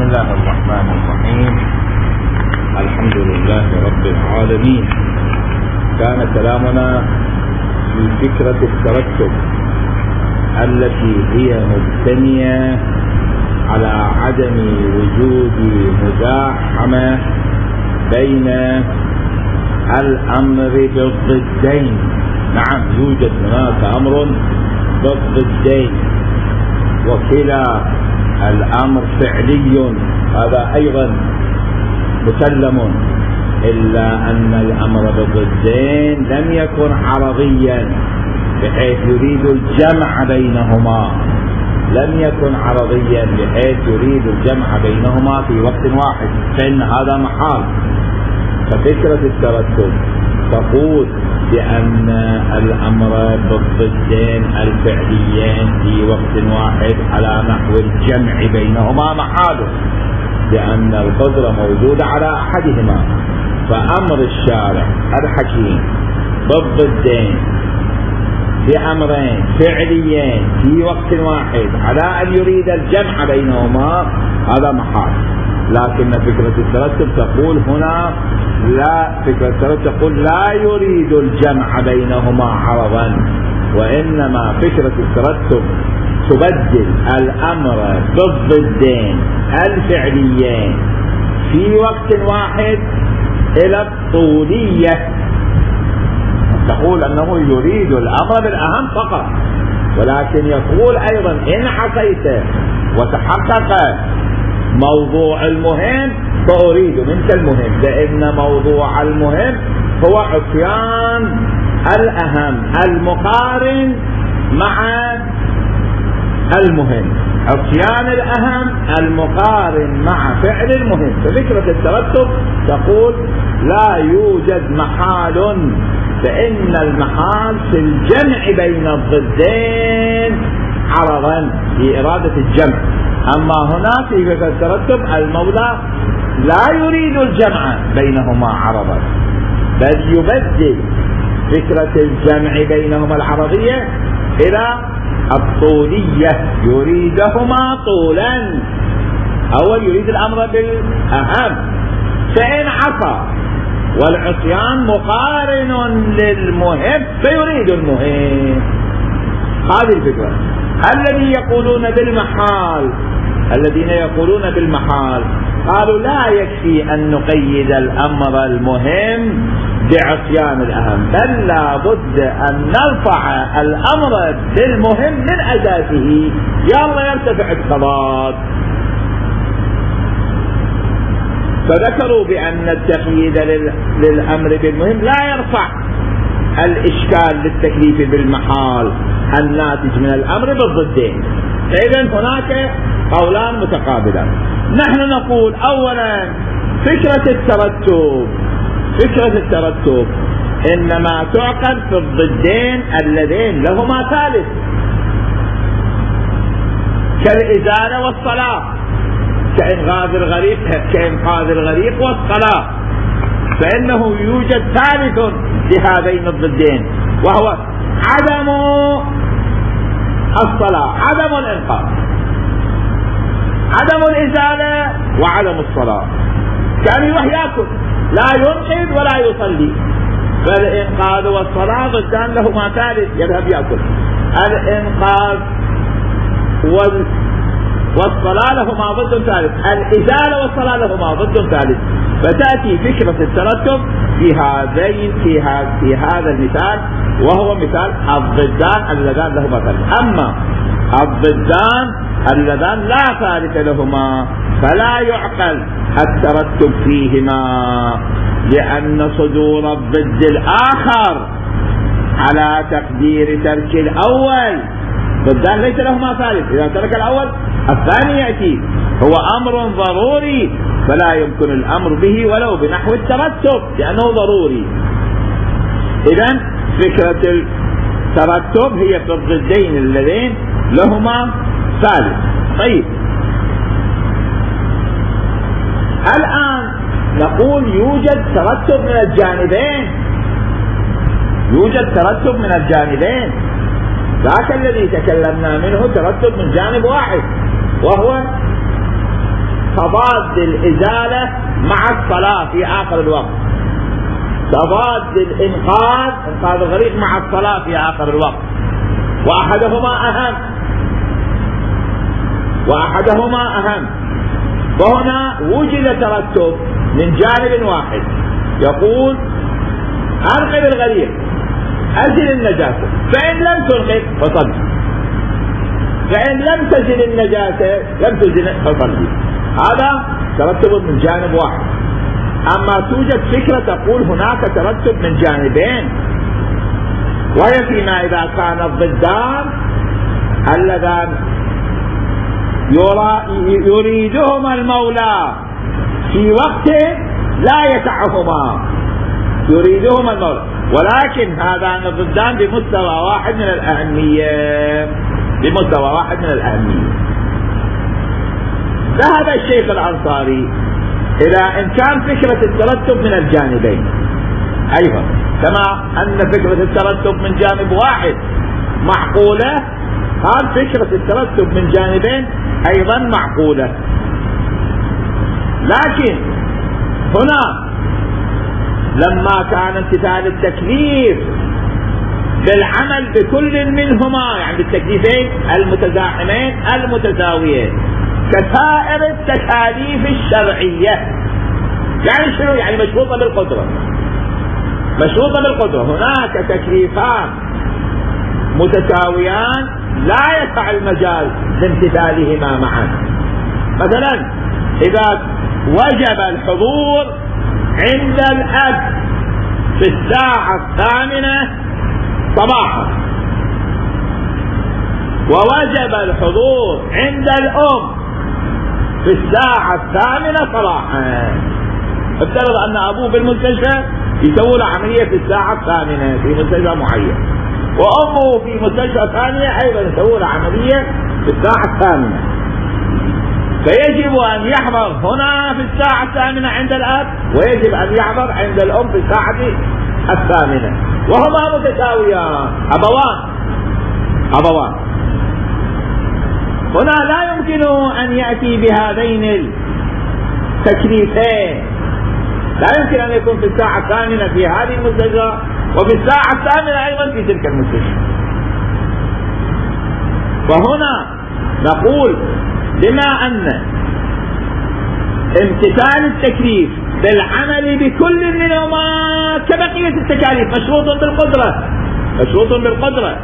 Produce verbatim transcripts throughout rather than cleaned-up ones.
الله الرحمن الرحيم. الحمد لله رب العالمين. كان كلامنا في فكرة الترتب التي هي مبتنية على عدم وجود مزاحمة بين الأمر بالضدين. نعم، يوجد هناك أمر بالضدين وكلا الأمر فعلي، هذا أيضا مسلم، إلا أن الأمر بالضدين لم يكن عرضيا بحيث يريد الجمع بينهما، لم يكن عرضيا بحيث يريد الجمع بينهما في وقت واحد، فإن هذا محال. ففكرة الترتب تقول بأن الأمر بالضدين الفعليين في وقت واحد على نحو الجمع بينهما محال، لأن القدرة موجودة على أحدهما. فأمر الشارع الحكيم بالضدين بأمرين فعليين في وقت واحد على أن يريد الجمع بينهما هذا محال. لكن فكرة الترتب تقول هنا لا، فكرة الترتب تقول لا يريد الجمع بينهما عرضا، وإنما فكرة الترتب تبدل الأمر بالضدين الفعليين في وقت واحد إلى الطولية، تقول أنه يريد الأمر بالأهم فقط، ولكن يقول أيضا إن عصيت وتحقق موضوع المهم فأريد منك المهم، لأن موضوع المهم هو عصيان الأهم المقارن مع المهم، عصيان الأهم المقارن مع فعل المهم. ففكرة الترتب تقول لا يوجد محال، فإن المحال في الجمع بين الضدين عرضا في إرادة الجمع. أما هنا في فكرة الترتب المولى لا يريد الجمع بينهما عرضا، بل يبدل فكرة الجمع بينهما العرضية إلى الطولية، يريدهما طولا. أول يريد الأمر بالأهم، فإن عصى والعصيان مقارن للمهم فيريد المهم. هذه الفكرة. الذي يقولون بالمحال الذين يقولون بالمحال قالوا لا يكفي أن نقيد الأمر المهم بعصيان الأهم، بل لا بد أن نرفع الأمر بالمهم من أساسه، يلا يرتفع التضاد. فذكروا بأن التقييد للأمر بالمهم لا يرفع الإشكال للتكليف بالمحال الناتج من الأمر بالضدين. إذن هناك قولان متقابلان. نحن نقول أولا فكرة الترتب فكرة الترتب إنما تعقد في الضدين اللذين لهما ثالث، كالإزالة والصلاة، كإنقاذ الغريق كإنقاذ الغريق والصلاة، فإنه يوجد ثالث لهذين الضدين وهو عدم الصلاة، عدم الإنقاذ، عدم الإزالة وعدم الصلاة. كان يروح يأكل، لا ينقذ ولا يصلي، فالإنقاذ والصلاة ضدان لهما ثالث يذهب يأكل. الإنقاذ وال والصلاة لهما ضد ثالث، الإزالة والصلاة لهما ضد ثالث. فتأتي فكرة الترتب في هذين في هذا في هذا المثال، وهو مثال الضدان اللذان لهما ثالث. أما الضدان اللذان لا ثالث لهما فلا يعقل الترتب فيهما، لأن صدور الضد الآخر على تقدير ترك الأول. ضدان ليس لهما ثالث، إذا ترك الأول الثاني يأتي، هو أمر ضروري فلا يمكن الأمر به ولو بنحو الترتب لأنه ضروري. إذن فكرة الترتب هي في الضدين اللذين لهما ثالث. طيب، الآن نقول يوجد ترتب من الجانبين، يوجد ترتب من الجانبين. ذاك الذي تكلمنا منه ترتب من جانب واحد، وهو تضاد الإزالة مع الصلاة في آخر الوقت، تضاد الإنقاذ إنقاذ الغريق مع الصلاة في آخر الوقت، وأحدهما أهم وأحدهما أهم وهنا وجد ترتب من جانب واحد، يقول أنقذ الغريق أزل النجاسة، فإن لم تنقذ فصل، فإن لم تزل النجاسة لم تزل فصل. هذا ترتب من جانب واحد. أما توجد فكرة تقول هناك ترتب من جانبين، وهي فيما إذا كان الضدان اللذان يريدهما المولى في وقت لا يسعهما، يريدهما المولى، ولكن هذان الضدان بمستوى واحد من الأهمية، بمستوى واحد من الأهمية. ذهب الشيخ الأنصاري إلى إمكان فكرة الترتب من الجانبين أيضا، كما أن فكرة الترتب من جانب واحد معقولة، هذه فكرة الترتب من جانبين أيضا معقولة. لكن هنا لما كان امتثال التكليف بالعمل بكل منهما، يعني بالتكليفين المتزاحمين المتساويين كسائر التكاليف الشرعية، يعني شنو؟ يعني مشروطة بالقدرة، مشروطة بالقدرة. هناك تكليفان متساويان لا يسع المجال لامتثالهما معا. مثلا إذا وجب الحضور عند الأب في الساعة الثامنة صباحا، ووجب الحضور عند الأم في الساعة الثامنة صباحا، افترض أن أبوه بالمستشفى يسوي له عملية في الساعة الثامنة في مستشفى معين، وأمه في مستشفى ثانية أيضا يسوي له عملية في الساعة الثامنة، فيجب أن يحضر هنا في الساعة الثامنة عند الأب، ويجب أن يحضر عند الأم في الساعة الثامنة، وهما متساويان أبوان أبوان هنا لا يمكن أن يأتي بهذين التكليفين، لا يمكن أن يكون في الساعة الثامنة في هذه المستشفى وفي الساعة الثامنة أيضا في تلك المستشفى. وهنا نقول بما أن امتثال التكليف بالعمل بكل منهما كبقية التكاليف مشروط بالقدرة، مشروط بالقدرة،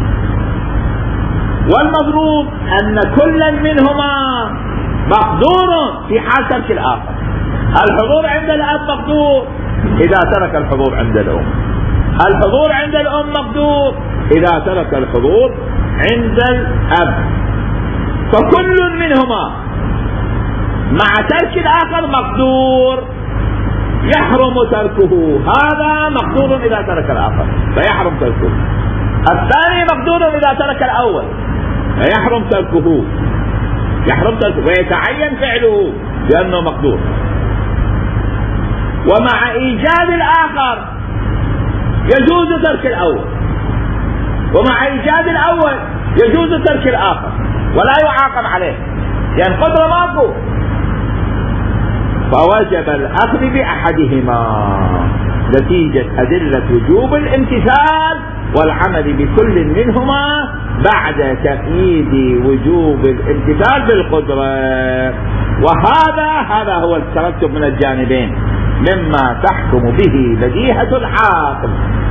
والمضروب أن كل منهما مقدور في حال ترك الآخر. الحضور عند الأب مقدور إذا ترك الحضور عند الأم، الحضور عند الأم مقدور إذا ترك الحضور عند الأب، فكل منهما مع ترك الآخر مقدور يحرم تركه، هذا مقدور إذا ترك الآخر فيحرم تركه، الثاني مقدور إذا ترك الأول فيحرم تركه، يحرم تركه ويتعين فعله لأنه مقدور. ومع إيجاد الآخر يجوز ترك الأول، ومع إيجاد الأول يجوز ترك الآخر ولا يعاقب عليه لأن يعني قدرة ماكو، فوجب الأخذ بأحدهما نتيجة أدلة وجوب الامتثال والعمل بكل منهما بعد تقييد وجوب الامتثال بالقدرة. وهذا هذا هو الترتب من الجانبين مما تحكم به بديهة العاقل،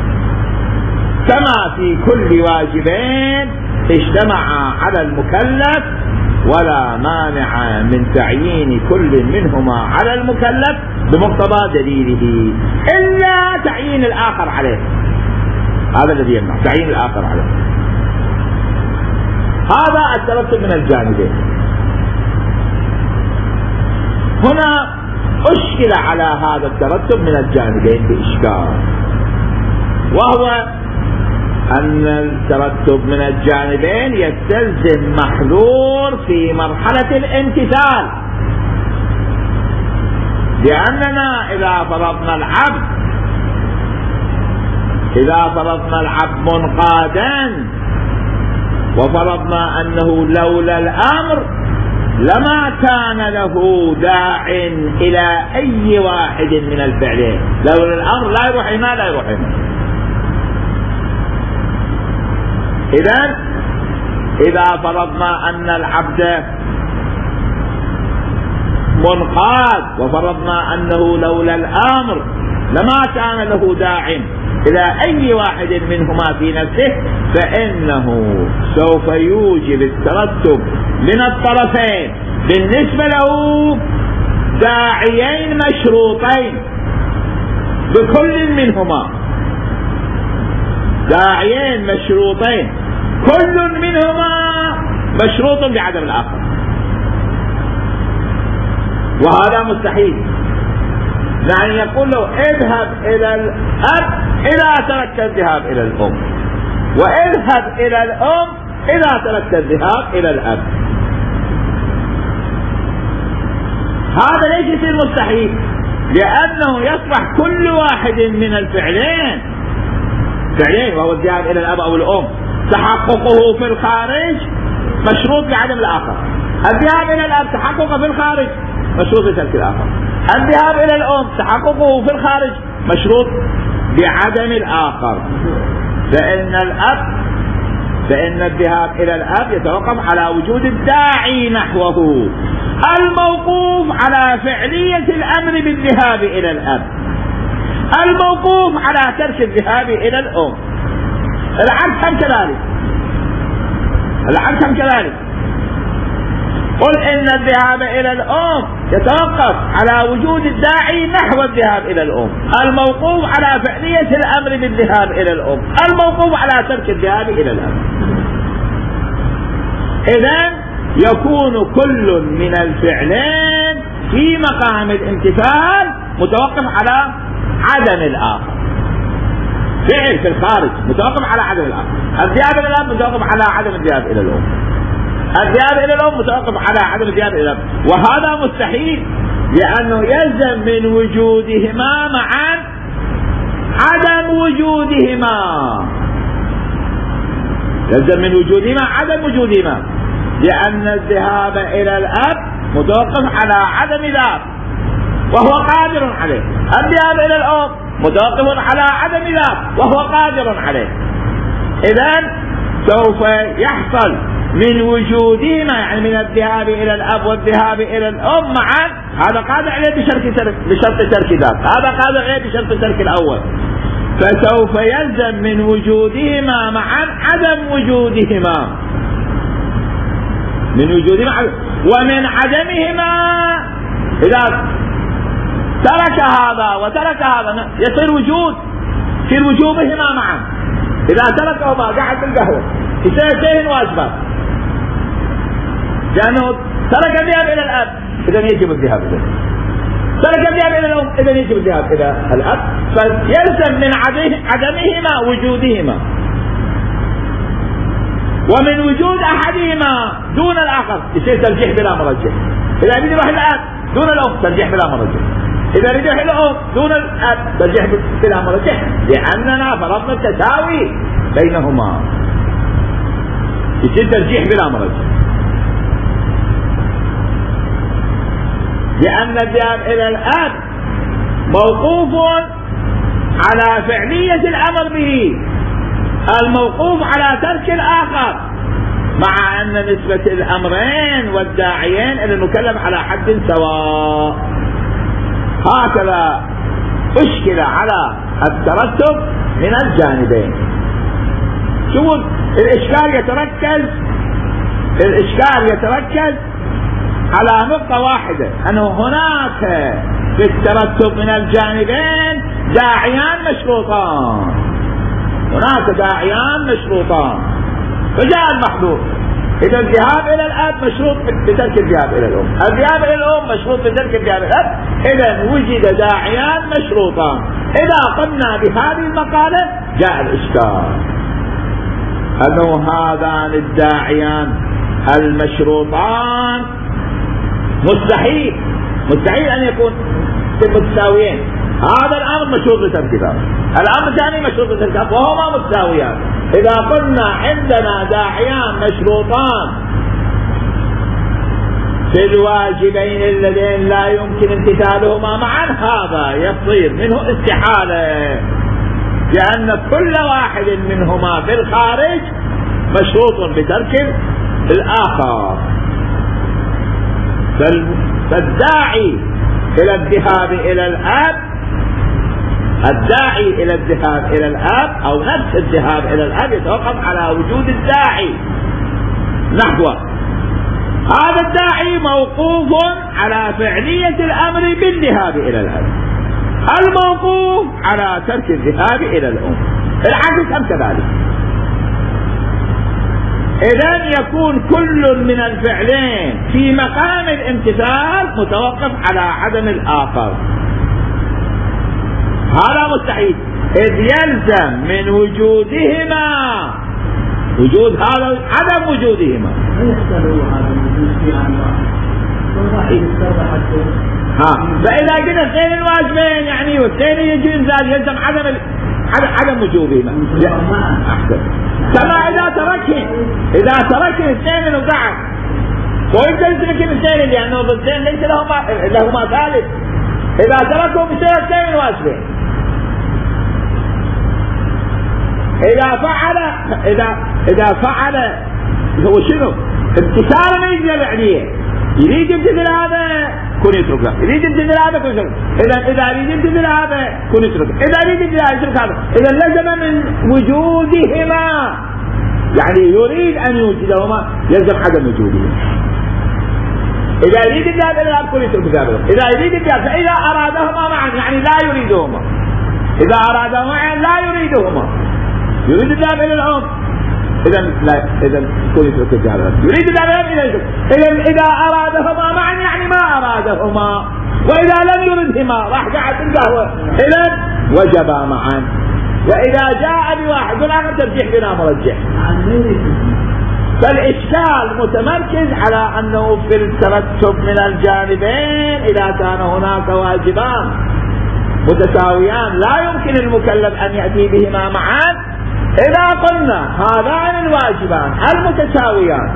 كما في كل واجبين اجتمع على المكلف ولا مانع من تعيين كل منهما على المكلف بمقتضى دليله إلا تعيين الآخر عليه، هذا الذي يمنع تعيين الآخر عليه. هذا الترتب من الجانبين. هنا أشكل على هذا الترتب من الجانبين بإشكال، وهو أن الترتب من الجانبين يستلزم محذور في مرحلة الامتثال، لأننا إذا فرضنا العبد إذا فرضنا العبد منقادا وفرضنا أنه لولا الأمر لما كان له داع إلى أي واحد من الفعلين. لو الأمر لا يروح هنا لا يروح هنا. إذن إذا فرضنا أن العبد منقاد وفرضنا أنه لولا الأمر لما كان له داع إلى أي واحد منهما في نفسه، فإنه سوف يوجب الترتب من الطرفين بالنسبة له داعيين مشروطين بكل منهما، داعيين مشروطين كل منهما مشروط بعدم الآخر، وهذا مستحيل. يعني يقول له اذهب إلى الأب إذا تركت الذهاب إلى الأم، واذهب إلى الأم إذا تركت الذهاب إلى الأب. هذا ليس يصير مستحيل، لأنه يصبح كل واحد من الفعلين فعلين وهو الذهاب إلى الأب أو الأم تحققه في الخارج مشروط بعدم الآخر. الذهاب إلى الأب تحققه في الخارج مشروط بترك الآخر. الذهاب إلى الأم تحققه في الخارج مشروط بعدم الآخر. فإن الأب فإن الذهاب إلى الأب يتوقف على وجود الداعي نحوه الموقوف على فعلية الأمر بالذهاب إلى الأب الموقوف على ترك الذهاب إلى الأم. العكس هم كذلك، العكس هم كذلك. قل إن الذهاب إلى الأم يتوقف على وجود الداعي نحو الذهاب إلى الأم الموقوف على فعلية الأمر بالذهاب إلى الأم الموقوف على ترك الذهاب إلى الأب. إذن يكون كل من الفعلين في مقام الامتثال متوقف على عدم الآخر. فعل في الخارج متوقف على عدم الآخر. الذهاب إلى الأب متوقف على عدم الذهاب إلى الأم. الذهاب إلى الأم متوقف على عدم الذهاب إلى الأب. وهذا مستحيل، لأنه يلزم من وجودهما معا عدم وجودهما، يلزم من وجودهما عدم وجودهما، لأن الذهاب إلى الأب متوقف على عدم الأب وهو قادر عليه. الذهاب إلى الأم متوقف على عدم الأب وهو قادر عليه. إذن سوف يحصل من وجودهما، يعني من الذهاب إلى الأب والذهاب إلى الأم معا، هذا قادر عليه بشرط بشرط ترك ذاك، هذا قادر عليه بشرط ترك الأول. فسوف يلزم من وجودهما معا عدم وجودهما، من وجودهما عدم. ومن عدمهما إذا ترك هذا وترك هذا يصير وجود، يصير وجوبهما معا. إذا تركهما قاعد بالقهوة يصير اثنين واجبات، لأنه ترك الذهاب إلى الأب إذن يجب الذهاب إليه، ترك الذهاب إلى الأم إذن يجب الذهاب إلى الأب. فيلزم من عدمهما وجودهما، ومن وجود أحدهما دون الآخر يصير ترجيح بلا مرجح. إذا يريد يروح الأب دون الأم ترجيح بلا مرجح، إذا يريد يروح الأم دون الأب ترجيح بلا مرجح، لأننا فرضنا التساوي بينهما، يصير ترجيح بلا مرجح. لأن الذهاب إلى الأب موقوف على فعلية الأمر به الموقوف على ترك الآخر، مع أن نسبة الأمرين والداعيين إلى المكلف على حد سواء. هكذا أشكل على الترتب من الجانبين. شوفوا الإشكال يتركز الإشكال يتركز على نقطة واحدة، أنه هناك في الترتب من الجانبين داعيان مشروطان، هناك داعيان مشروطان. فجاء المحظور، إذا الذهاب إلى الأب مشروط بترك الذهاب إلى الأم، الذهاب إلى الأم مشروط بترك الذهاب إلى الأب، إذا وجد داعيان مشروطان. إذا قلنا بهذه المقالة جاء الإشكال، أنه هذان الداعيان المشروطان مستحيل مستحيل أن يكون متساويين. هذا الأمر مشروط بترك ذلك، الأمر الثاني مشروط بترك ذلك، وهما متساويان. إذا قلنا عندنا داعيان مشروطان في الواجبين اللذين لا يمكن امتثالهما معا هذا يصير منه استحالة، لأن كل واحد منهما في الخارج مشروط بترك الآخر. فالداعي إلى الذهاب إلى الأب الداعي إلى الذهاب إلى الأب أو نفس الذهاب إلى الأب يتوقف على وجود الداعي نحوه. هذا الداعي موقوف على فعلية الأمر بالذهاب إلى الأب، الموقوف على ترك الذهاب إلى الأم، العكس أم كذلك. إذن يكون كل من الفعلين في مقام الامتثال متوقف على عدم الآخر، هذا مستحيل، إذ يلزم من وجودهما وجود هذا عدم وجودهما. ها فإذا قلنا اثنين الواجبين يعني واثنين يجي انزال يلزم عدم ال... عدم وجودهما. كما إذا تركه إذا تركه اثنين وقعد وإنت يترك الاثنين لأنه الاثنين ليس لهما لهما ثالث، إذا تركوا بسبب اثنين واجبين. إذا فعل إذا إذا فعل هو شنو؟ امتثال ما يجب عليه، يريد يمتثل هذا كن يترك، يريد يمتثل هذا كن يترك. إذا إذا يريد يمتثل هذا كن يترك، إذا يريد يترك هذا، إذا لزم من وجودهما، يعني يريد أن يوجدهما يلزم عدم وجودهما. إذا يريد الذهاب إلى الأب كن يترك ذلك، إذا يريد الذهاب فإذا أرادهما معا يعني لا يريدهما، إذا أرادهما معا لا يريدهما، يريد الذهاب إلى الأم إذا لا إذا كل يترك الذهاب يريد الذهاب إلى الأم. إذا إذا أرادهما معا يعني ما أرادهما، وإذا لم يردهما راح قاعد القهوة إذا وجبا معا. وإذا جاء بواحد والآخر ترجح بلا مرجح. فالإشكال متمركز على أنه في الترتب من الجانبين إذا كان هناك واجبان متساويان لا يمكن المكلف أن يأتي بهما معا. إذا قلنا هذان الواجبان المتساويان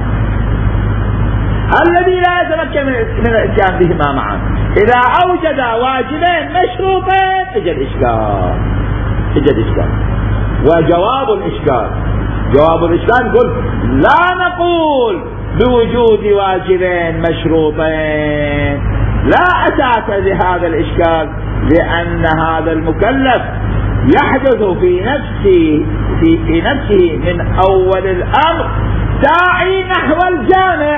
الذي لا يتمكن من الاتيان بهما معا إذا أوجد واجبين مشروطين اجى الإشكال اجى الإشكال وجواب الإشكال جواب الإشكال نقول لا نقول بوجود واجبين مشروطين، لا أساس لهذا الإشكال، لأن هذا المكلف يحدث في نفسه في, في نفسه من أول الأمر داعي نحو الجامع،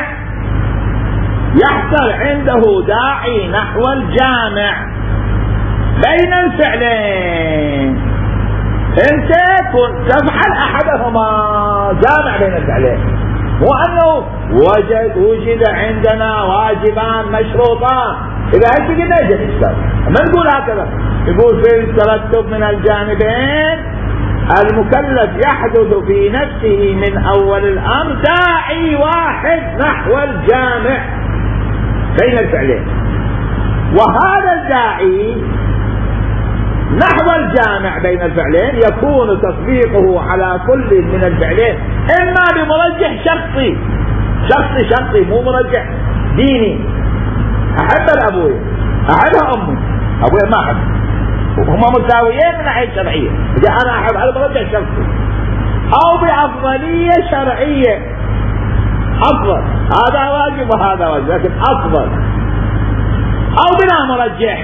يحصل عنده داعي نحو الجامع بين الفعلين. انت كنت تفعل احدهما جامع بين الفعلين، مو انه وجد وجد عندنا واجبان مشروطان. اذا هيك قلنا يجب الاشكال، ما نقول هكذا، يقول في الترتب من الجانبين المكلف يحدث في نفسه من اول الامر داعي واحد نحو الجامع بين الفعلين، وهذا الداعي نحو الجامع بين الفعلين يكون تطبيقه على كل من الفعلين اما بمرجح شخصي شخصي شخصي مو مرجح ديني، احب الابوية احبها امي ابويا ما احب، هما متساويين من ناحية شرعية، اذا انا احب هذا مرجح شخصي، او بافضلية شرعية افضل هذا واجب وهذا واجب لكن افضل، او بلا مرجح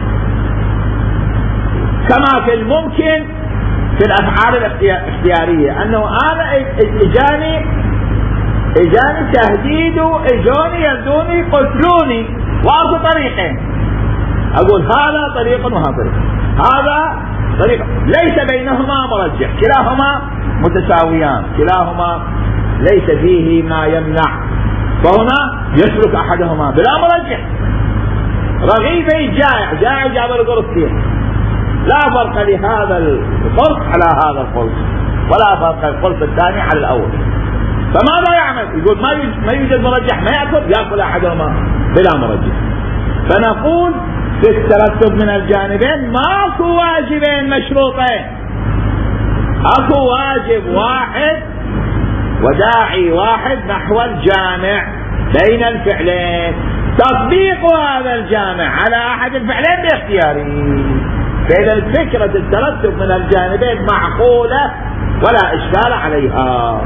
كما في الممكن في الافعال الاختيارية، انه انا اجاني اجاني تهديد اجوني يردوني يقتلوني واخذ طريقين، اقول هذا طريق وهذا طريق، هذا طريق ليس بينهما مرجح، كلاهما متساويان، كلاهما ليس فيه ما يمنع، فهنا يسلك احدهما بلا مرجح. رغيفي جائع جائع جاب القرصين، لا فرق لهذا القرص على هذا القرص ولا فرق القرص الثاني على الاول، فماذا يعمل؟ يقول ما يوجد, ما يوجد مرجح، ما يأكل يأكل احدهما بلا مرجح. فنقول في الترتب من الجانبين ماكو واجبين مشروطين، اكو واجب واحد وداعي واحد نحو الجامع، بين الفعلين. تطبيق هذا الجامع على أحد الفعلين باختياري، فإذا فكرة الترتب من الجانبين معقولة ولا إشكال عليها.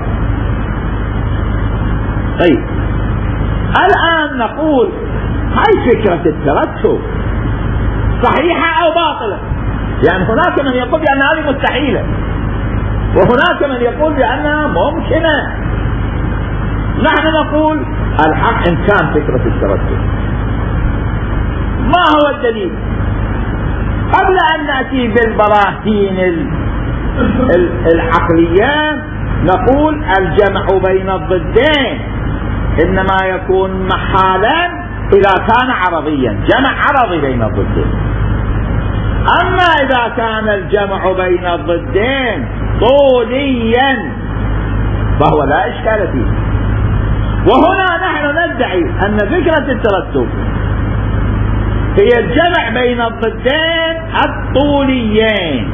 طيب الآن نقول هاي فكرة الترتب صحيحة أو باطلة؟ يعني هناك من يقول بأن هذه مستحيلة، وهناك من يقول بأنها ممكنة. نحن نقول الحق إن كان فكرة الترتب. ما هو الدليل؟ قبل أن نأتي بالبراهين العقلية نقول الجمع بين الضدين إنما يكون محالا إذا كان عرضيا، جمع عرضي بين الضدين. أما إذا كان الجمع بين الضدين طوليا فهو لا إشكال فيه. وهنا نحن ندعي أن فكرة الترتب هي الجمع بين الضدين الطوليين.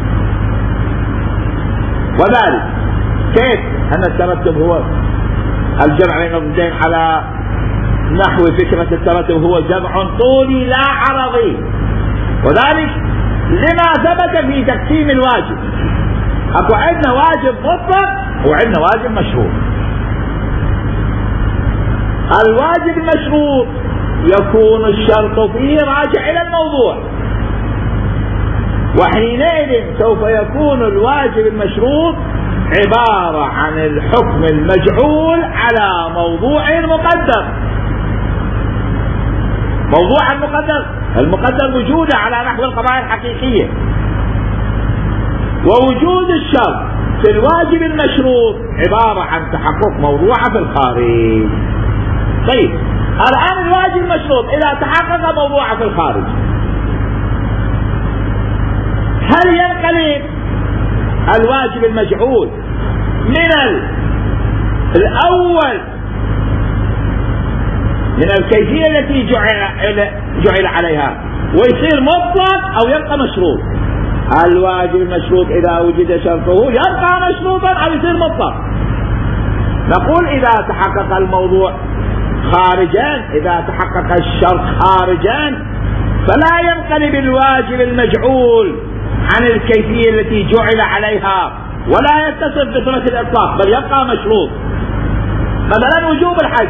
وذلك كيف أن الترتب هو الجمع بين الضدين على نحو فكرة الترتب هو جمع طولي لا عرضي؟ وذلك لما ثبت في تقسيم الواجب. أكو عندنا واجب مطلق وعندنا واجب مشروط. الواجب المشروط يكون الشرط فيه راجع إلى الموضوع، وحينئذ سوف يكون الواجب المشروط عبارة عن الحكم المجعول على موضوع مقدر. موضوع المقدر المقدر وجوده على نحو القضايا الحقيقية، ووجود الشرط في الواجب المشروط عبارة عن تحقق موضوعه في الخارج. طيب الآن الواجب المشروط إذا تحقق موضوعه في الخارج هل ينقلب الواجب المجعول من الأول من الكيفية التي جعل, جعل عليها ويصير مطلق أو يبقى مشروط؟ الواجب المشروط إذا وجد شرطه يبقى مشروطا أو يصير مطلق. نقول إذا تحقق الموضوع خارجا، إذا تحقق الشرط خارجا فلا ينقلب الواجب المجعول عن الكيفية التي جعل عليها ولا يتصف بصفة الإطلاق بل يبقى مشروط. مثلا وجوب الحج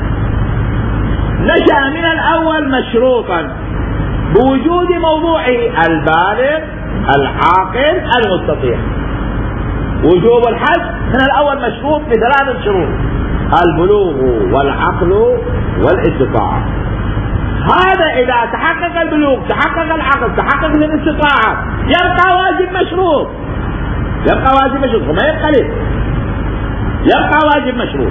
نشأ من الأول مشروطا بوجود موضوعه البالغ العاقل المستطيع. وجوب الحج من الأول مشروط بثلاث شروط: البلوغ والعقل والاستطاعة. هذا إذا تحقق البلوغ تحقق العقل تحقق الاستطاعة يبقى واجب مشروط، يبقى واجب مشروط وما ينقلب، يبقى واجب مشروط.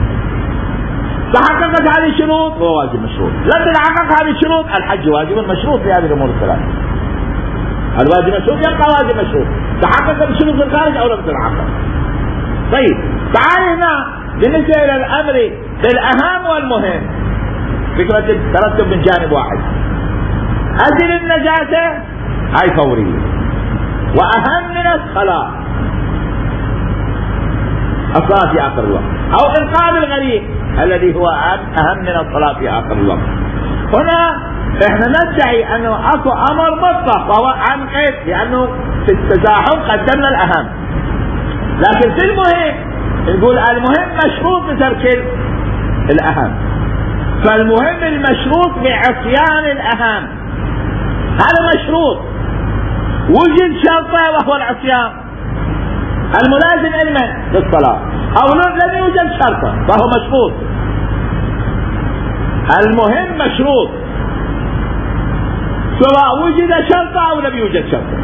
تحققت هذه الشروط هو واجب مشروط، لم تتحقق هذه الشروط الحج واجب مشروط في هذه الأمور الثلاثة. الواجب مشروط يبقى واجب مشروط، تحقق الشروط في الخارج أو لم تتحقق. طيب تعال هنا بالنسبة إلى الأمر بالأهم والمهم، فكرة الترتب من جانب واحد. أزل النجاسة هاي فورية، وأهم من الصلاة الصلاة في آخر الوقت، أو إنقاذ الغريق الذي هو أهم من الصلاة في آخر الوقت. هنا احنا ندعي أنه أكو أمر مطلق وهو عن قيد، لأنه في التزاحم قدمنا الأهم، لكن في المهم نقول المهم مشروط بترك الأهم، فالمهم المشروط بعصيان الأهم. هذا مشروط وجد شرطه وهو العصيان الملازم علما للصلاة، أو لم يوجد شرطه فهو مشروط. المهم مشروط سواء وجد شرطه أو لم يوجد شرطه.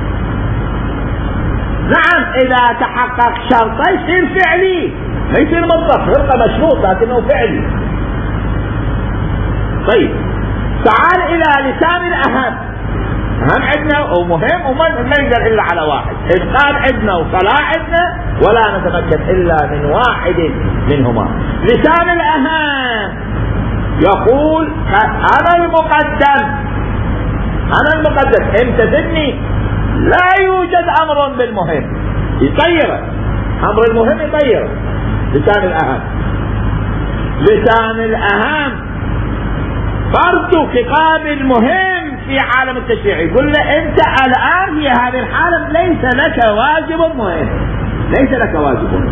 نعم إذا تحقق شرطه يصير فعلي ما يصير مطلق، يبقى مشروط لكنه فعلي. طيب تعال إلى لسان الأهم. أهم عندنا ومهم وما نقدر إلا على واحد، إنقاذ عندنا وصلاة عندنا ولا نتمكن إلا من واحد منهما. لسان الأهم يقول أنا المقدم، أنا المقدم امتثلني، لا يوجد أمر بالمهم يطيره، أمر المهم يطيره. لسان الأهم لسان الأهم برضو خطاب المهم في عالم التشريع، يقول له أنت الآن في هذه الحالة ليس لك واجب مهم، ليس لك واجب مهم.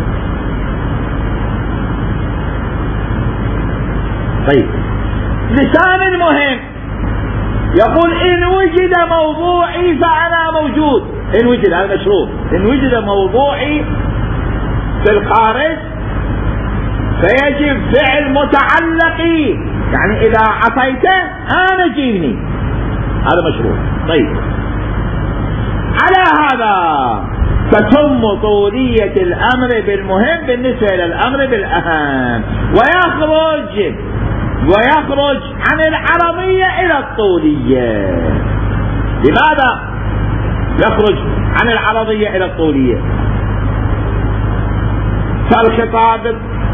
طيب لسان المهم يقول إن وجد موضوعي فأنا موجود، إن وجد، هذا مشروط، إن وجد موضوعي في الخارج فيجب فعل متعلقي، يعني إذا عصيته أنا جيبني، هذا مشروط. طيب على هذا تتم طولية الأمر بالمهم بالنسبة إلى الأمر بالأهم، ويخرج ويخرج عن العرضية إلى الطولية. لماذا يخرج عن العرضية إلى الطولية؟ فالخطاب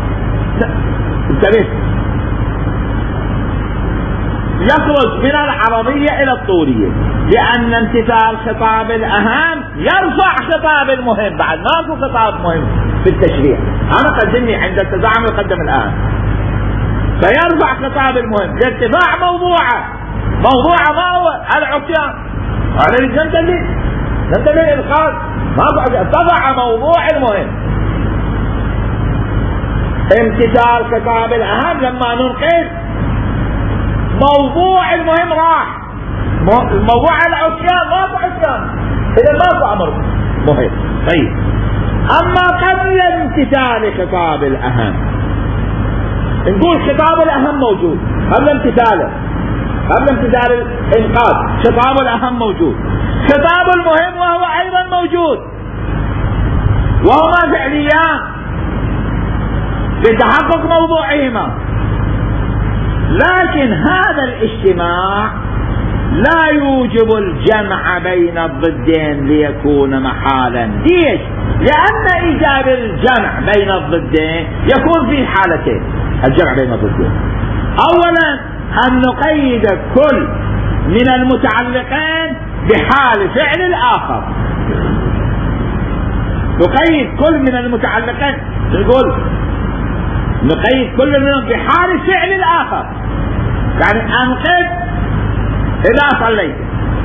انتبه يخرج من العرضية إلى الطولية، لأن امتثال خطاب الأهم يرفع خطاب المهم. بعد ماكو خطاب مهم في التشريع، أنا قدمني عند التزاحم يقدم الآن، فيرفع خطاب المهم لارتفاع موضوعه. موضوعه ما هو العصيان، أنا ننتبه ننتبه الإلقاء، ما ارتفع موضوع المهم. امتثال خطاب الأهم لما ننقل موضوع المهم راح، موضوع العصيان ماكو عصيان، إذا ماكو أمر مهم. طيب أما قبل امتثال خطاب الأهم نقول خطاب الأهم موجود قبل امتثاله، قبل امتثال الإنقاذ خطاب الأهم موجود، خطاب المهم وهو أيضا موجود، وهما فعليان لتحقق موضوعهما. لكن هذا الاجتماع لا يوجب الجمع بين الضدين ليكون محالا. ليش؟ لأن إيجاب الجمع بين الضدين يكون في حالتين الجمع بين الضدين. أولا أن نقيد كل من المتعلقين بحال فعل الآخر، نقيد كل من المتعلقين، نقول نقيد كل منهم بحال فعل الآخر. يعني أنقذ إذا صليت،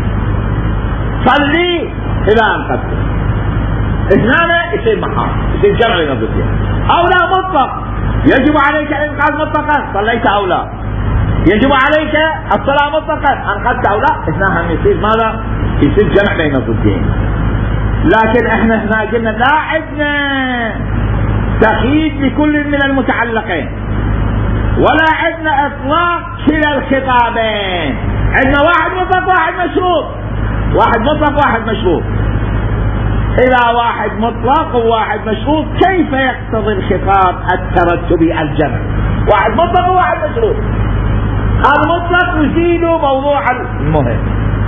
صلي إذا أنقذت، اثنان يصير محال، يصير جمع بين الضدين. أو لا مطلق، يجب عليك الإنقاذ مطلقا، صليت أو لا، يجب عليك الصلاة مطلقا، أنقذت أو لا، اثنان يصير ماذا؟ يصير جمع بين الضدين. لكن احنا هنا قلنا لا عندنا تقييد لكل من المتعلقين، ولا عندنا اطلاق كلا الخطابين، عندنا واحد مطلق واحد مشروط، واحد مطلق واحد مشروط. إذا واحد مطلق وواحد مشروط كيف يقتضي الخطاب الترتبي الجمع؟ واحد مطلق وواحد مشروط، المطلق يزيد موضوع المهم،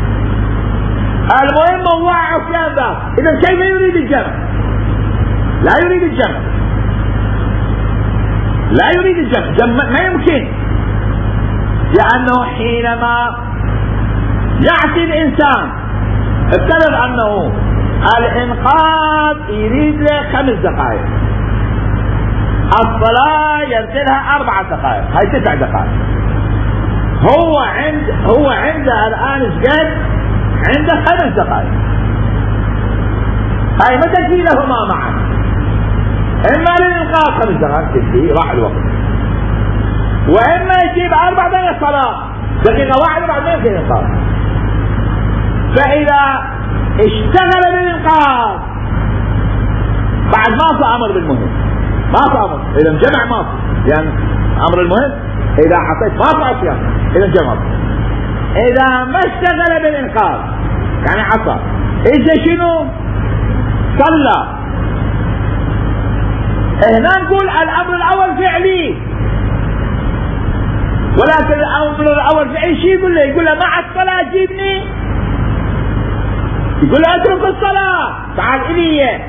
المهم موضوع عصيان ذات، إذا كيف يريد الجمع؟ لا يريد الجمع، لا يريد الجمع، جمع ما يمكن، لأنه حينما يعطي الإنسان افترض أنه الإنقاذ يريد له خمس دقائق، الصلاة يرسلها أربع دقائق، هاي تسع دقائق. هو عند هو عنده الآن ايش؟ عنده خمس دقائق، هاي ما تكفي لهما معا، إما للإنقاذ خمس دقائق تكفي راح الوقت، وإما يجيب أربع دقائق صلاة، دقيقة واحدة بعد ما يمكن الإنقاذ. فإذا اشتغل بالإنقاذ بعد ما في أمر بالمهم، ما في أمر، إذا جمع ما في، لأن أمر المهم إذا حطيت ما في أشياء إذا جمع. إذا ما اشتغل بالإنقاذ يعني عصى، إذا شنو؟ صلى. هنا نقول الأمر الأول فعلي، ولكن الأمر الأول فعلي شي يقول له؟ يقول له مع الصلاة جيبني، يقول له اترك الصلاة تعال إلي.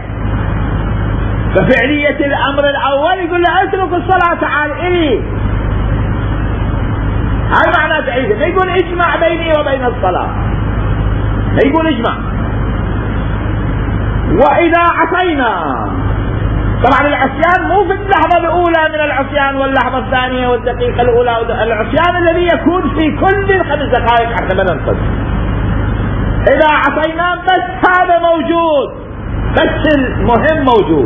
ففعلية الأمر الأول يقول له اترك الصلاة تعال إلي، هاي معناه تعيده، ما يقول اجمع بيني وبين الصلاة، ما يقول اجمع. وإذا عصينا طبعا العصيان مو في اللحظة الأولى من العصيان واللحظة الثانية والدقيقة الأولى، العصيان الذي يكون في كل الخمس دقائق حتى ما ننقذ. إذا عصيناه بس هذا موجود، بس المهم موجود.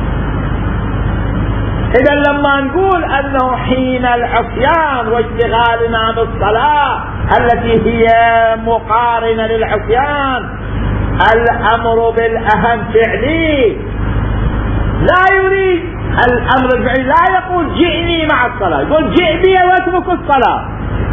إذا لما نقول أنه حين العصيان واشتغالنا بالصلاة التي هي مقارنة للعصيان الأمر بالأهم فعلي، لا يريد الأمر الفعلي، لا يقول جئني مع الصلاة، يقول جئ بي واترك الصلاة.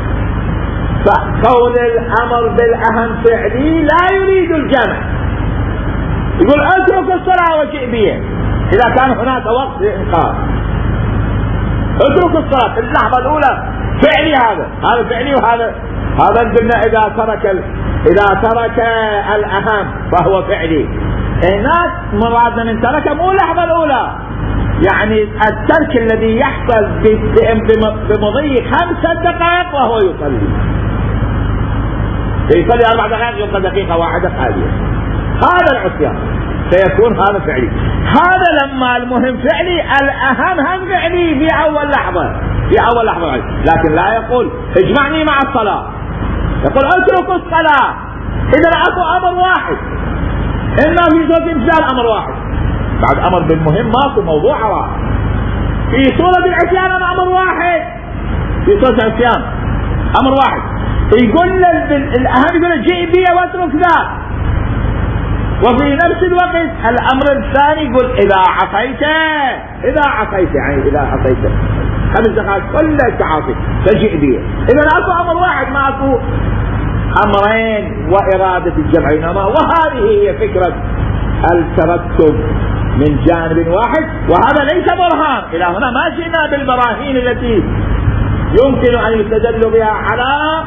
فقول الأمر بالأهم فعلي لا يريد الجمع، يقول اترك الصلاة وجئ بي إذا كان هناك وقت لإنقاذ. اترك الصلاة في اللحظة الأولى فعلي، هذا هذا فعلي، وهذا هذا قلنا إذا ترك ال... إذا ترك الأهم فهو فعلي. هناك مراد من ترك مو اللحظة الأولى، يعني الترك الذي يحصل بمضي خمسة دقائق وهو يصلي، يصلي أربع دقائق يبقى دقيقة واحدة خالية، هذا العصيان سيكون هذا فعلي. هذا لما المهم فعلي، الأهم هم فعلي في أول لحظة، في أول لحظة، لكن لا يقول اجمعني مع الصلاة، يقول اترك الصلاة. إذا أكو أمر واحد، إما في صورة امتثال أمر واحد، بعد أمر بالمهم ماكو موضوع واحد. في صورة العصيان أمر واحد، في صورة العصيان أمر واحد، يقول الأهم يقول جئ بي واترك ذاك. وفي نفس الوقت الأمر الثاني يقول إذا عصيت، إذا عصيت يعني إذا عصيت خمس دقائق كلها تعاصي فجئ بي. إذا أكو أمر واحد، ما أكو أمرين وإرادة الجمع بينهما. وهذه هي فكرة الترتب من جانب واحد، وهذا ليس برهان. إلى هنا ما جئنا بالبراهين التي يمكن أن يستدل بها على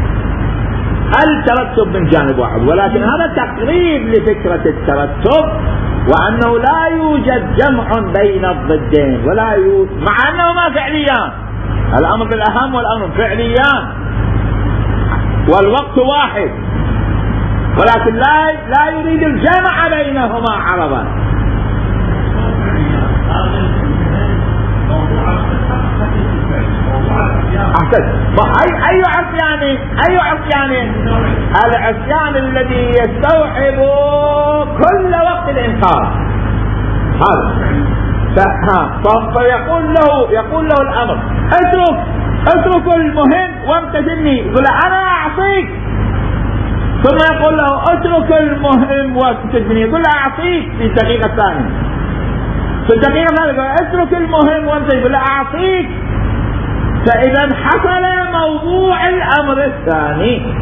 الترتب من جانب واحد، ولكن هذا تقريب لفكرة الترتب، وأنه لا يوجد جمع بين الضدين، ولا يوجد مع أنهما فعليان، الأمر بالأهم والأمر فعليان والوقت واحد، ولكن لا لا يريد الجمع بينهما عرضا. أحسن. أي أي عصيان أي عصيان العصيان الذي يستوعب كل وقت الإنقاذ هذا. فيقول له يقول له الأمر اترك اترك المهم وامتثلني، يقول أنا أعطيك، ثم يقول له اترك المهم وامتثلني، يقول أعطيك في الدقيقة الثانية، في الدقيقة الثانية يقول اترك المهم وامتثلني، يقول أعطيك. فإذا حصل موضوع الأمر الثاني.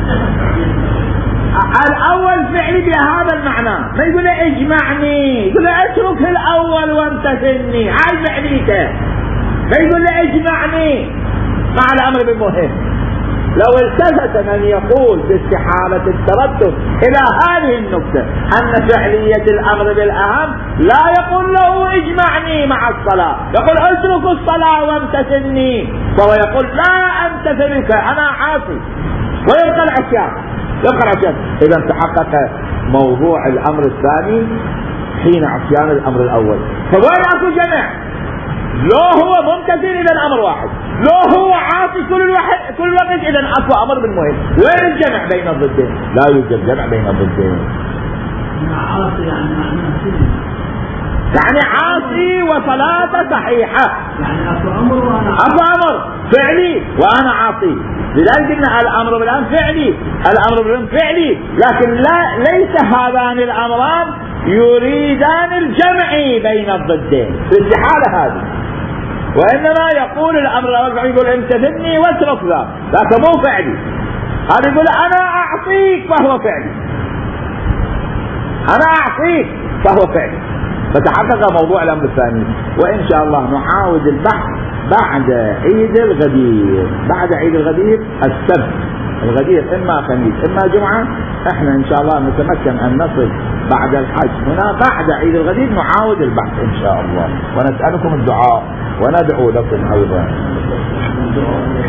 الأول فعلي بهذا المعنى، ما يقول اجمعني، يقول اترك الأول وامتثلني، هاي فعليته، ما يقول اجمعني مع الأمر بالمهم. لو التفت من يقول باستحالة التردد إلى هذه النقطة أن فعلية الأمر بالأهم، لا يقول له اجمعني مع الصلاة، يقول اترك الصلاة وامتثلني، فهو يقول لا امتثلك أنا عاصي، ويبقى العصيان، يبقى العصيان. إذا تحقق موضوع الأمر الثاني حين عصيان الأمر الأول. فوين أكو جمع؟ لو هو ممتثل إذا الأمر واحد، لو هو عاصي كل الوقت كل وقت إذا أكو أمر بالمهم. وين الجمع بين الضدين؟ لا يوجد جمع بين الضدين. عاصي يعني يعني عاصي وصلاة صحيحة، يعني أكو أمر وأنا أكو أمر فعلي وأنا عاصي. لذلك قلنا الأمر بالأمر فعلي، الأمر بالأمر فعلي، لكن لا ليس هذان الأمران يريدان الجمع بين الضدين الاستحالة هذه، وإنما يقول الأمر الأول يقول امتثلني واترك ذا، لكن مو فعلي. هذا يقول أنا أعطيك فهو فعلي، أنا أعطيك فهو فعلي. فتحقق موضوع الأمر الثاني. وإن شاء الله نعاود البحث بعد عيد الغدير، بعد عيد الغدير السبت، الغدير إما خميس إما جمعة. احنا إن شاء الله نتمكن أن نصل بعد الحج هنا بعد عيد الغدير، نعاود البحث إن شاء الله، ونسألكم الدعاء وندعو لكم أيضا.